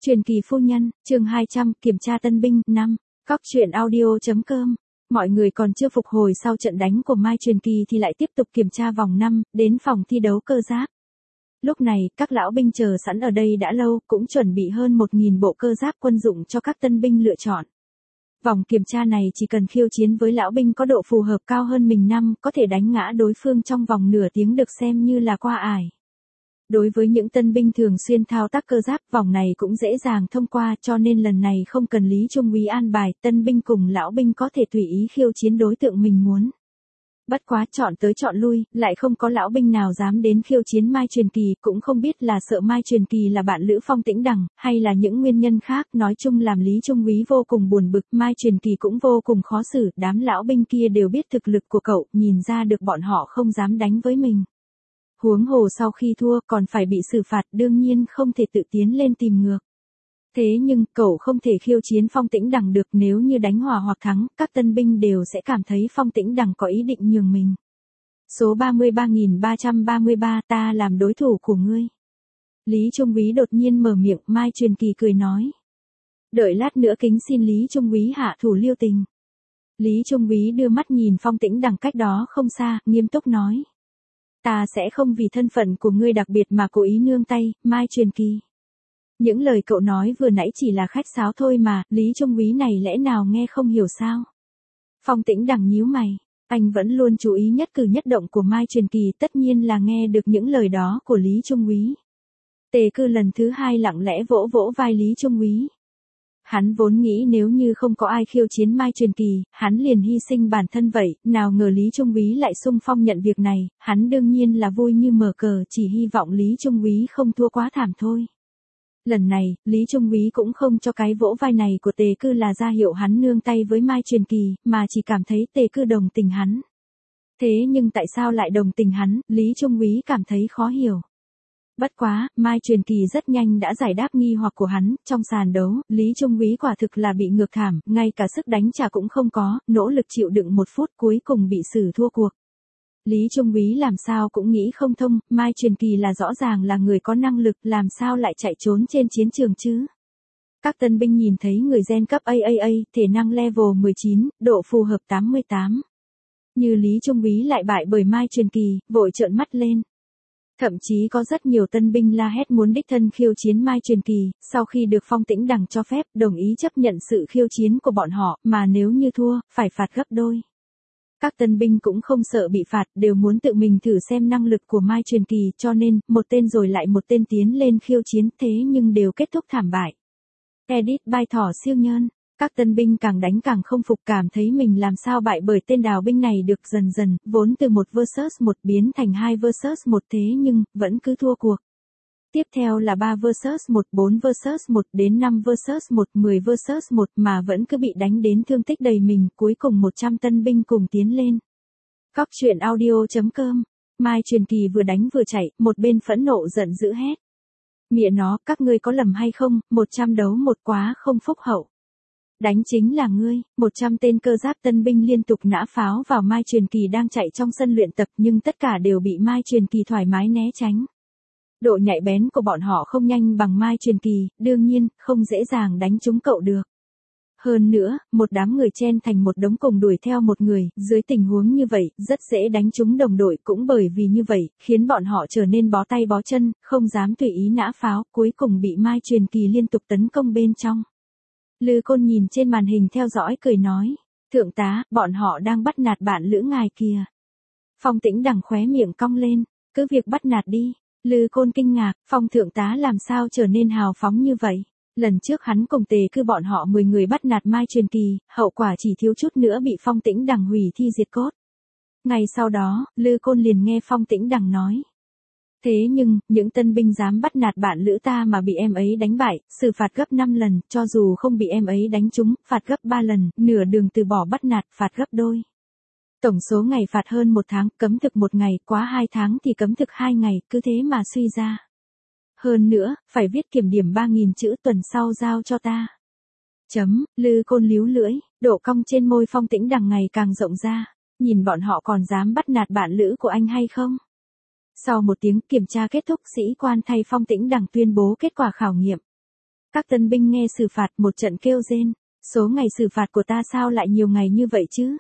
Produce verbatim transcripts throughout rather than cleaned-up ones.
Truyền kỳ phu nhân, chương hai trăm, kiểm tra tân binh, năm. Cóc truyện audio.com. Mọi người còn chưa phục hồi sau trận đánh của Mai Truyền kỳ thì lại tiếp tục kiểm tra vòng năm, đến phòng thi đấu cơ giáp. Lúc này, các lão binh chờ sẵn ở đây đã lâu, cũng chuẩn bị hơn một nghìn bộ cơ giáp quân dụng cho các tân binh lựa chọn. Vòng kiểm tra này chỉ cần khiêu chiến với lão binh có độ phù hợp cao hơn mình năm, có thể đánh ngã đối phương trong vòng nửa tiếng được xem như là qua ải. Đối với những tân binh thường xuyên thao tác cơ giáp, vòng này cũng dễ dàng thông qua, cho nên lần này không cần Lý Trung úy an bài, tân binh cùng lão binh có thể tùy ý khiêu chiến đối tượng mình muốn. Bất quá chọn tới chọn lui, lại không có lão binh nào dám đến khiêu chiến Mai Truyền kỳ, cũng không biết là sợ Mai Truyền kỳ là bạn lữ Phong Tĩnh Đằng, hay là những nguyên nhân khác, nói chung làm Lý Trung úy vô cùng buồn bực, Mai Truyền kỳ cũng vô cùng khó xử, đám lão binh kia đều biết thực lực của cậu, nhìn ra được bọn họ không dám đánh với mình. Huống hồ sau khi thua còn phải bị xử phạt, đương nhiên không thể tự tiến lên tìm ngược. Thế nhưng, cậu không thể khiêu chiến Phong Tĩnh Đằng được, nếu như đánh hòa hoặc thắng, các tân binh đều sẽ cảm thấy Phong Tĩnh Đằng có ý định nhường mình. Số ba mươi ba nghìn ba trăm ba mươi ba, ta làm đối thủ của ngươi. Lý Trung úy đột nhiên mở miệng, Mai Truyền kỳ cười nói. Đợi lát nữa kính xin Lý Trung úy hạ thủ lưu tình. Lý Trung úy đưa mắt nhìn Phong Tĩnh Đằng cách đó không xa, nghiêm túc nói. Ta sẽ không vì thân phận của ngươi đặc biệt mà cố ý nương tay, Mai Truyền kỳ. Những lời cậu nói vừa nãy chỉ là khách sáo thôi mà, Lý Trung úy này lẽ nào nghe không hiểu sao? Phong Tĩnh Đằng nhíu mày, anh vẫn luôn chú ý nhất cử nhất động của Mai Truyền kỳ, tất nhiên là nghe được những lời đó của Lý Trung úy. Tề Cư lần thứ hai lặng lẽ vỗ vỗ vai Lý Trung úy. Hắn vốn nghĩ nếu như không có ai khiêu chiến Mai Truyền kỳ, hắn liền hy sinh bản thân vậy, nào ngờ Lý Trung úy lại xung phong nhận việc này, hắn đương nhiên là vui như mở cờ, chỉ hy vọng Lý Trung úy không thua quá thảm thôi. Lần này, Lý Trung úy cũng không cho cái vỗ vai này của Tề Cư là ra hiệu hắn nương tay với Mai Truyền kỳ, mà chỉ cảm thấy Tề Cư đồng tình hắn. Thế nhưng tại sao lại đồng tình hắn, Lý Trung úy cảm thấy khó hiểu. Bất quá, Mai Truyền kỳ rất nhanh đã giải đáp nghi hoặc của hắn, trong sàn đấu, Lý Trung úy quả thực là bị ngược thảm, ngay cả sức đánh trả cũng không có, nỗ lực chịu đựng một phút cuối cùng bị xử thua cuộc. Lý Trung úy làm sao cũng nghĩ không thông, Mai Truyền kỳ là rõ ràng là người có năng lực, làm sao lại chạy trốn trên chiến trường chứ? Các tân binh nhìn thấy người gen cấp a a a, thể năng level mười chín, độ phù hợp tám mươi tám. Như Lý Trung úy lại bại bởi Mai Truyền kỳ, vội trợn mắt lên. Thậm chí có rất nhiều tân binh la hét muốn đích thân khiêu chiến Mai Truyền kỳ, sau khi được Phong Tĩnh Đằng cho phép, đồng ý chấp nhận sự khiêu chiến của bọn họ, mà nếu như thua, phải phạt gấp đôi. Các tân binh cũng không sợ bị phạt, đều muốn tự mình thử xem năng lực của Mai Truyền kỳ, cho nên, một tên rồi lại một tên tiến lên khiêu chiến, thế nhưng đều kết thúc thảm bại. Edit by Thỏ Siêu Nhơn. Các tân binh càng đánh càng không phục, cảm thấy mình làm sao bại bởi tên đào binh này được, dần dần, vốn từ một versus một biến thành hai versus một, thế nhưng, vẫn cứ thua cuộc. Tiếp theo là ba versus một, bốn versus một, đến năm versus một, mười versus một mà vẫn cứ bị đánh đến thương tích đầy mình, cuối cùng một trăm tân binh cùng tiến lên. Cóc truyện audio.com. Mai Truyền kỳ vừa đánh vừa chạy, một bên phẫn nộ giận dữ hét. Mẹ nó, các ngươi có lầm hay không, một trăm đấu một quá không phúc hậu. Đánh chính là ngươi, một trăm tên cơ giáp tân binh liên tục nã pháo vào Mai Truyền kỳ đang chạy trong sân luyện tập, nhưng tất cả đều bị Mai Truyền kỳ thoải mái né tránh. Độ nhạy bén của bọn họ không nhanh bằng Mai Truyền kỳ, đương nhiên, không dễ dàng đánh trúng cậu được. Hơn nữa, một đám người chen thành một đống cùng đuổi theo một người, dưới tình huống như vậy, rất dễ đánh trúng đồng đội, cũng bởi vì như vậy, khiến bọn họ trở nên bó tay bó chân, không dám tùy ý nã pháo, cuối cùng bị Mai Truyền kỳ liên tục tấn công bên trong. Lư Côn nhìn trên màn hình theo dõi cười nói, thượng tá, bọn họ đang bắt nạt bạn lữ ngài kìa. Phong Tĩnh Đằng khóe miệng cong lên, cứ việc bắt nạt đi. Lư Côn kinh ngạc, Phong thượng tá làm sao trở nên hào phóng như vậy? Lần trước hắn cùng Tề Cư bọn họ mười người bắt nạt Mai Truyền kỳ, hậu quả chỉ thiếu chút nữa bị Phong Tĩnh Đằng hủy thi diệt cốt. Ngày sau đó, Lư Côn liền nghe Phong Tĩnh Đằng nói. Thế nhưng, những tân binh dám bắt nạt bạn lữ ta mà bị em ấy đánh bại, xử phạt gấp năm lần, cho dù không bị em ấy đánh trúng, phạt gấp ba lần, nửa đường từ bỏ bắt nạt, phạt gấp đôi. Tổng số ngày phạt hơn một tháng, cấm thực một ngày, quá hai tháng thì cấm thực hai ngày, cứ thế mà suy ra. Hơn nữa, phải viết kiểm điểm ba nghìn chữ, tuần sau giao cho ta. Chấm, Lư Côn líu lưỡi, độ cong trên môi Phong Tĩnh Đằng ngày càng rộng ra, nhìn bọn họ còn dám bắt nạt bạn lữ của anh hay không? Sau một tiếng kiểm tra kết thúc, sĩ quan thay Phong Tĩnh Đằng tuyên bố kết quả khảo nghiệm. Các tân binh nghe xử phạt một trận kêu rên. Số ngày xử phạt của ta sao lại nhiều ngày như vậy chứ?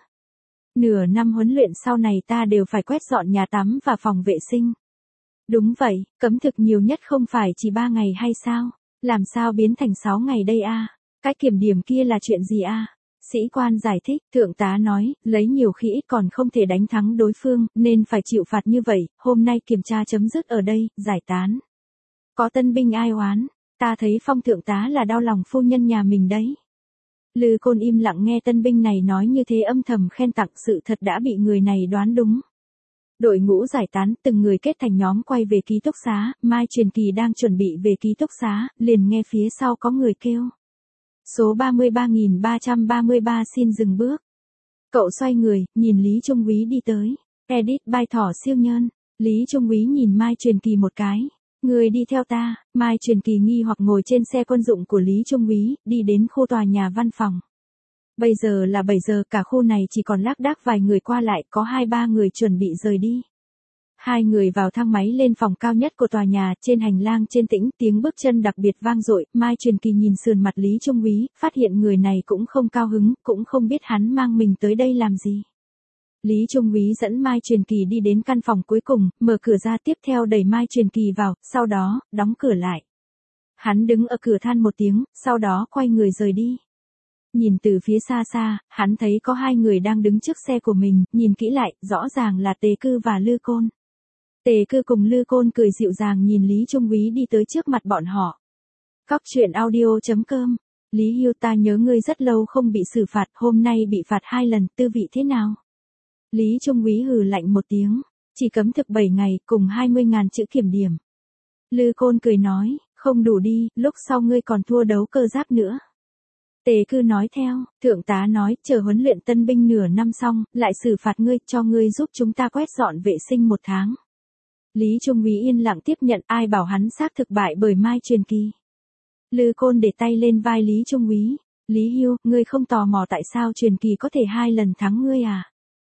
Nửa năm huấn luyện sau này ta đều phải quét dọn nhà tắm và phòng vệ sinh. Đúng vậy, cấm thực nhiều nhất không phải chỉ ba ngày hay sao? Làm sao biến thành sáu ngày đây a? Cái kiểm điểm kia là chuyện gì a? Sĩ quan giải thích, thượng tá nói, lấy nhiều khi ít còn không thể đánh thắng đối phương, nên phải chịu phạt như vậy, hôm nay kiểm tra chấm dứt ở đây, giải tán. Có tân binh ai oán, ta thấy Phong thượng tá là đau lòng phu nhân nhà mình đấy. Lư Côn im lặng nghe tân binh này nói như thế âm thầm khen tặng, sự thật đã bị người này đoán đúng. Đội ngũ giải tán, từng người kết thành nhóm quay về ký túc xá, Mai Truyền Kỳ đang chuẩn bị về ký túc xá, liền nghe phía sau có người kêu. Số ba mươi ba nghìn ba trăm ba mươi ba xin dừng bước. Cậu xoay người, nhìn Lý Trung Úy đi tới. Edit by Thỏ Siêu Nhân. Lý Trung Úy nhìn Mai Truyền Kỳ một cái. Người đi theo ta. Mai Truyền Kỳ nghi hoặc ngồi trên xe quân dụng của Lý Trung Úy, đi đến khu tòa nhà văn phòng. Bây giờ là bảy giờ, cả khu này chỉ còn lác đác vài người qua lại, có hai ba người chuẩn bị rời đi. Hai người vào thang máy lên phòng cao nhất của tòa nhà, trên hành lang trên tĩnh, tiếng bước chân đặc biệt vang dội. Mai Truyền Kỳ nhìn sườn mặt Lý Trung Úy, phát hiện người này cũng không cao hứng, cũng không biết hắn mang mình tới đây làm gì. Lý Trung Úy dẫn Mai Truyền Kỳ đi đến căn phòng cuối cùng, mở cửa ra, tiếp theo đẩy Mai Truyền Kỳ vào, sau đó, đóng cửa lại. Hắn đứng ở cửa than một tiếng, sau đó quay người rời đi. Nhìn từ phía xa xa, hắn thấy có hai người đang đứng trước xe của mình, nhìn kỹ lại, rõ ràng là Tề Cư và Lư Côn. Tề Cư cùng Lư Côn cười dịu dàng nhìn Lý Trung Úy đi tới trước mặt bọn họ. Cóc truyện audio chấm com. Lý Hưu, ta nhớ ngươi rất lâu không bị xử phạt, hôm nay bị phạt hai lần, tư vị thế nào? Lý Trung Úy hừ lạnh một tiếng, chỉ cấm thực bảy ngày, cùng hai mươi ngàn chữ kiểm điểm. Lư Côn cười nói, không đủ đi, lúc sau ngươi còn thua đấu cơ giáp nữa. Tề Cư nói theo, thượng tá nói, chờ huấn luyện tân binh nửa năm xong, lại xử phạt ngươi, cho ngươi giúp chúng ta quét dọn vệ sinh một tháng. Lý Trung Úy yên lặng tiếp nhận, ai bảo hắn xác thực bại bởi Mai Truyền Kỳ. Lư Côn để tay lên vai Lý Trung Úy, Lý Hưu, ngươi không tò mò tại sao Truyền Kỳ có thể hai lần thắng ngươi à?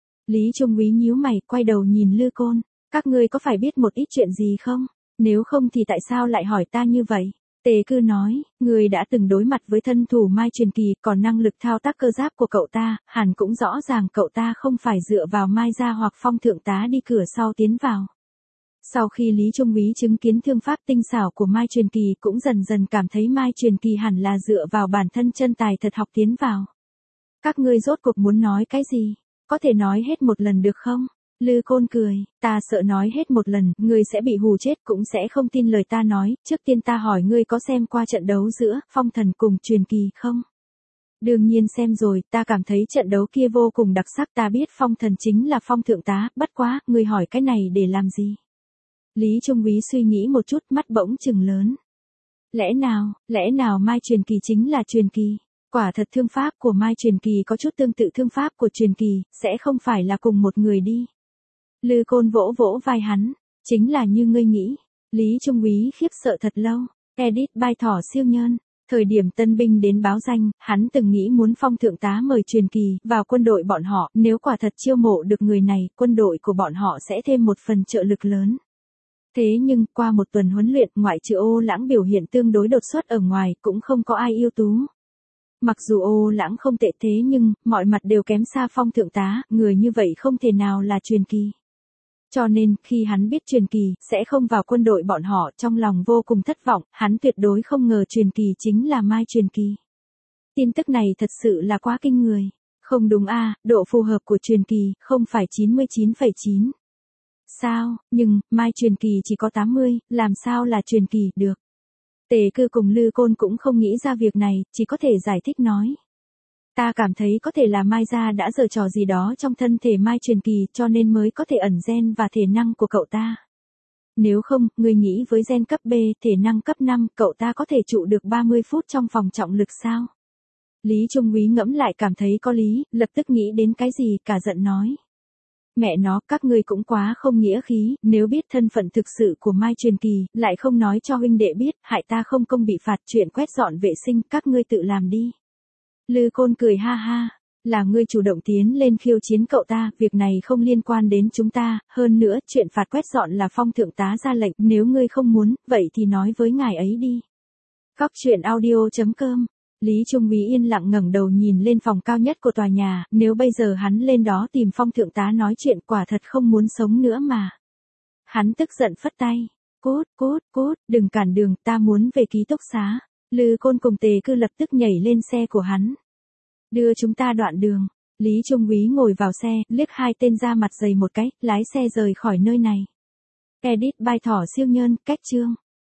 Lý Trung Úy nhíu mày, quay đầu nhìn Lư Côn, các ngươi có phải biết một ít chuyện gì không? Nếu không thì tại sao lại hỏi ta như vậy? Tề Cư nói, người đã từng đối mặt với thân thủ Mai Truyền Kỳ, còn năng lực thao tác cơ giáp của cậu ta, hẳn cũng rõ ràng cậu ta không phải dựa vào Mai gia hoặc Phong thượng tá đi cửa sau tiến vào. Sau khi Lý Trung Úy chứng kiến thương pháp tinh xảo của Mai Truyền Kỳ, cũng dần dần cảm thấy Mai Truyền Kỳ hẳn là dựa vào bản thân chân tài thật học tiến vào. Các ngươi rốt cuộc muốn nói cái gì? Có thể nói hết một lần được không? Lư Côn cười, ta sợ nói hết một lần, ngươi sẽ bị hù chết, cũng sẽ không tin lời ta nói. Trước tiên ta hỏi ngươi có xem qua trận đấu giữa Phong Thần cùng Truyền Kỳ không? Đương nhiên xem rồi, ta cảm thấy trận đấu kia vô cùng đặc sắc, ta biết Phong Thần chính là Phong thượng tá, bất quá, ngươi hỏi cái này để làm gì? Lý Trung Úy suy nghĩ một chút, mắt bỗng trừng lớn. Lẽ nào, lẽ nào Mai Truyền Kỳ chính là Truyền Kỳ? Quả thật thương pháp của Mai Truyền Kỳ có chút tương tự thương pháp của Truyền Kỳ, sẽ không phải là cùng một người đi. Lư Côn vỗ vỗ vai hắn, chính là như ngươi nghĩ. Lý Trung Úy khiếp sợ thật lâu. Edit by Thỏ Siêu Nhân. Thời điểm tân binh đến báo danh, hắn từng nghĩ muốn Phong thượng tá mời Truyền Kỳ vào quân đội bọn họ, nếu quả thật chiêu mộ được người này, quân đội của bọn họ sẽ thêm một phần trợ lực lớn. Thế nhưng, qua một tuần huấn luyện, ngoại trừ Ô Lãng biểu hiện tương đối đột xuất ở ngoài, cũng không có ai ưu tú. Mặc dù Ô Lãng không tệ thế nhưng, mọi mặt đều kém xa Phong thượng tá, người như vậy không thể nào là Truyền Kỳ. Cho nên, khi hắn biết Truyền Kỳ sẽ không vào quân đội bọn họ, trong lòng vô cùng thất vọng, hắn tuyệt đối không ngờ Truyền Kỳ chính là Mai Truyền Kỳ. Tin tức này thật sự là quá kinh người. Không đúng a, à, độ phù hợp của Truyền Kỳ không phải chín mươi chín phẩy chín. Sao, nhưng, Mai Truyền Kỳ chỉ có tám mươi, làm sao là Truyền Kỳ được? Tề Cư cùng Lư Côn cũng không nghĩ ra việc này, chỉ có thể giải thích nói. Ta cảm thấy có thể là Mai gia đã giở trò gì đó trong thân thể Mai Truyền Kỳ, cho nên mới có thể ẩn gen và thể năng của cậu ta. Nếu không, người nghĩ với gen cấp B, thể năng cấp năm, cậu ta có thể trụ được ba mươi phút trong phòng trọng lực sao? Lý Trung Úy ngẫm lại cảm thấy có lý, lập tức nghĩ đến cái gì, cả giận nói. Mẹ nó, các ngươi cũng quá không nghĩa khí, nếu biết thân phận thực sự của Mai Truyền Kỳ, lại không nói cho huynh đệ biết, hại ta không công bị phạt, chuyện quét dọn vệ sinh, các ngươi tự làm đi. Lư Côn cười ha ha, là ngươi chủ động tiến lên khiêu chiến cậu ta, việc này không liên quan đến chúng ta, hơn nữa, chuyện phạt quét dọn là Phong thượng tá ra lệnh, nếu ngươi không muốn, vậy thì nói với ngài ấy đi. Cóc truyện audio chấm com. Lý Trung Úy yên lặng ngẩng đầu nhìn lên phòng cao nhất của tòa nhà, nếu bây giờ hắn lên đó tìm Phong thượng tá nói chuyện quả thật không muốn sống nữa mà. Hắn tức giận phất tay. Cút, cút, cút, đừng cản đường, ta muốn về ký túc xá. Lư Côn cùng Tề Cư lập tức nhảy lên xe của hắn. Đưa chúng ta đoạn đường. Lý Trung Úy ngồi vào xe, liếc hai tên ra mặt dày một cái, lái xe rời khỏi nơi này. Edit by Thỏ Siêu Nhơn, cách chương.